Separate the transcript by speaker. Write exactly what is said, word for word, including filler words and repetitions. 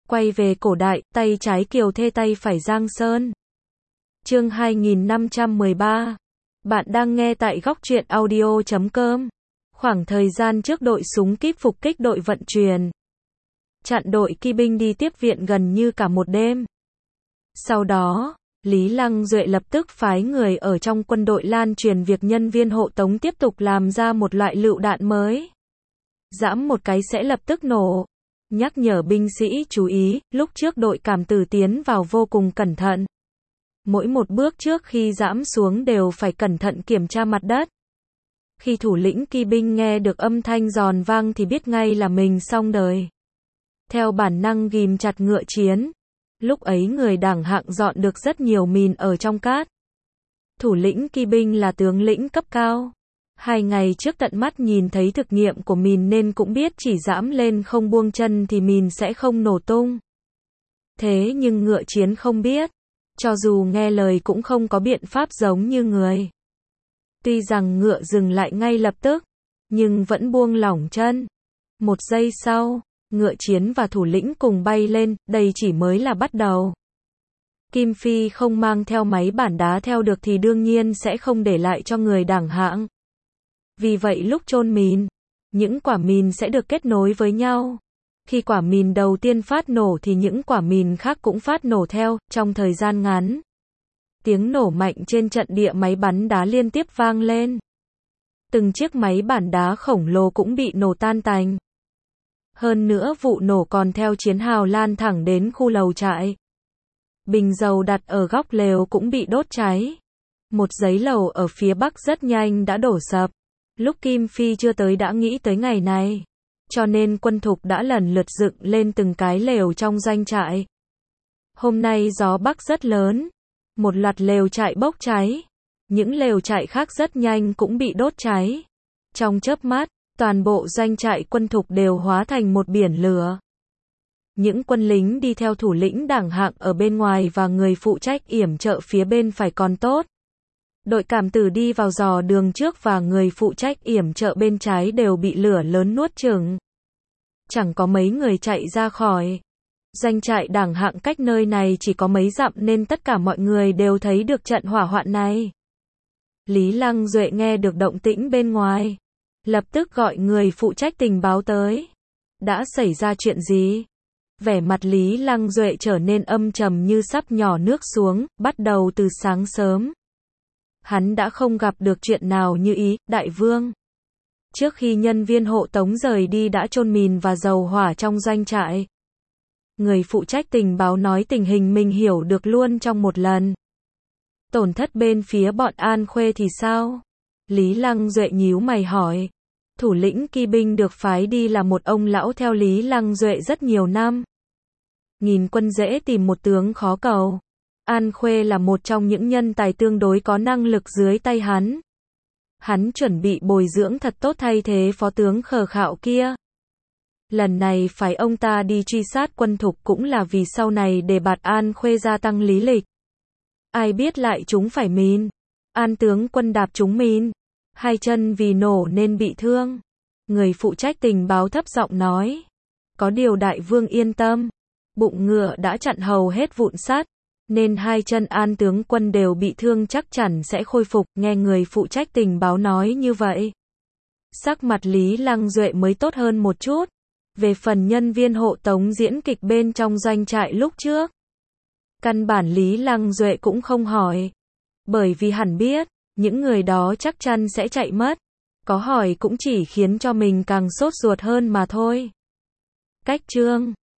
Speaker 1: Quay về cổ đại, tay trái Kiều Thê tay phải Giang Sơn. Chương hai nghìn năm trăm mười ba. Bạn đang nghe tại góc truyện audio chấm com. Khoảng thời gian trước đội súng kíp phục kích đội vận chuyển, chặn đội kỵ binh đi tiếp viện gần như cả một đêm. Sau đó, Lý Lăng Duệ lập tức phái người ở trong quân đội lan truyền việc nhân viên hộ tống tiếp tục làm ra một loại lựu đạn mới. Giẫm một cái sẽ lập tức nổ. Nhắc nhở binh sĩ chú ý, lúc trước đội cảm tử tiến vào vô cùng cẩn thận. Mỗi một bước trước khi giẫm xuống đều phải cẩn thận kiểm tra mặt đất. Khi thủ lĩnh kỵ binh nghe được âm thanh giòn vang thì biết ngay là mình xong đời. Theo bản năng ghim chặt ngựa chiến. Lúc ấy người đảng hạng dọn được rất nhiều mìn ở trong cát. Thủ lĩnh kỵ binh là tướng lĩnh cấp cao. Hai ngày trước tận mắt nhìn thấy thực nghiệm của mìn nên cũng biết chỉ giẫm lên không buông chân thì mìn sẽ không nổ tung. Thế nhưng ngựa chiến không biết. Cho dù nghe lời cũng không có biện pháp giống như người. Tuy rằng ngựa dừng lại ngay lập tức, nhưng vẫn buông lỏng chân. Một giây sau, ngựa chiến và thủ lĩnh cùng bay lên, đây chỉ mới là bắt đầu. Kim Phi không mang theo máy bản đá theo được thì đương nhiên sẽ không để lại cho người đảng hạng. Vì vậy lúc chôn mìn, những quả mìn sẽ được kết nối với nhau. Khi quả mìn đầu tiên phát nổ thì những quả mìn khác cũng phát nổ theo, trong thời gian ngắn. Tiếng nổ mạnh trên trận địa máy bắn đá liên tiếp vang lên. Từng chiếc máy bản đá khổng lồ cũng bị nổ tan tành. Hơn nữa vụ nổ còn theo chiến hào lan thẳng đến khu lều trại. Bình dầu đặt ở góc lều cũng bị đốt cháy. Một giấy lầu ở phía bắc rất nhanh đã đổ sập. Lúc Kim Phi chưa tới đã nghĩ tới ngày này. Cho nên quân thục đã lần lượt dựng lên từng cái lều trong doanh trại. Hôm nay gió bắc rất lớn. Một loạt lều trại bốc cháy. Những lều trại khác rất nhanh cũng bị đốt cháy. Trong chớp mắt, toàn bộ doanh trại quân thục đều hóa thành một biển lửa. Những quân lính đi theo thủ lĩnh đảng hạng ở bên ngoài và người phụ trách yểm trợ phía bên phải còn tốt. Đội cảm tử đi vào dò đường trước và người phụ trách yểm trợ bên trái đều bị lửa lớn nuốt chửng. Chẳng có mấy người chạy ra khỏi. Doanh trại đảng hạng cách nơi này chỉ có mấy dặm nên tất cả mọi người đều thấy được trận hỏa hoạn này. Lý Lăng Duệ nghe được động tĩnh bên ngoài. Lập tức gọi người phụ trách tình báo tới. Đã xảy ra chuyện gì? Vẻ mặt Lý Lăng Duệ trở nên âm trầm như sắp nhỏ nước xuống, bắt đầu từ sáng sớm. Hắn đã không gặp được chuyện nào như ý, đại vương. Trước khi nhân viên hộ tống rời đi đã chôn mìn và dầu hỏa trong doanh trại. Người phụ trách tình báo nói tình hình mình hiểu được luôn trong một lần. Tổn thất bên phía bọn An Khuê thì sao? Lý Lăng Duệ nhíu mày hỏi. Thủ lĩnh kỵ binh được phái đi là một ông lão theo Lý Lăng Duệ rất nhiều năm. Nghìn quân dễ tìm một tướng khó cầu. An Khuê là một trong những nhân tài tương đối có năng lực dưới tay hắn. Hắn chuẩn bị bồi dưỡng thật tốt thay thế phó tướng khờ khạo kia. Lần này phải ông ta đi truy sát quân thục cũng là vì sau này để bạt An Khuê gia tăng lý lịch. Ai biết lại chúng phải mìn. An tướng quân đạp trúng mìn. Hai chân vì nổ nên bị thương. Người phụ trách tình báo thấp giọng nói. Có điều đại vương yên tâm. Bụng ngựa đã chặn hầu hết vụn sắt. Nên hai chân An tướng quân đều bị thương chắc chắn sẽ khôi phục. Nghe người phụ trách tình báo nói như vậy. Sắc mặt Lý Lăng Duệ mới tốt hơn một chút. Về phần nhân viên hộ tống diễn kịch bên trong doanh trại lúc trước. Căn bản Lý Lăng Duệ cũng không hỏi. Bởi vì hẳn biết, những người đó chắc chắn sẽ chạy mất. Có hỏi cũng chỉ khiến cho mình càng sốt ruột hơn mà thôi. Cách chương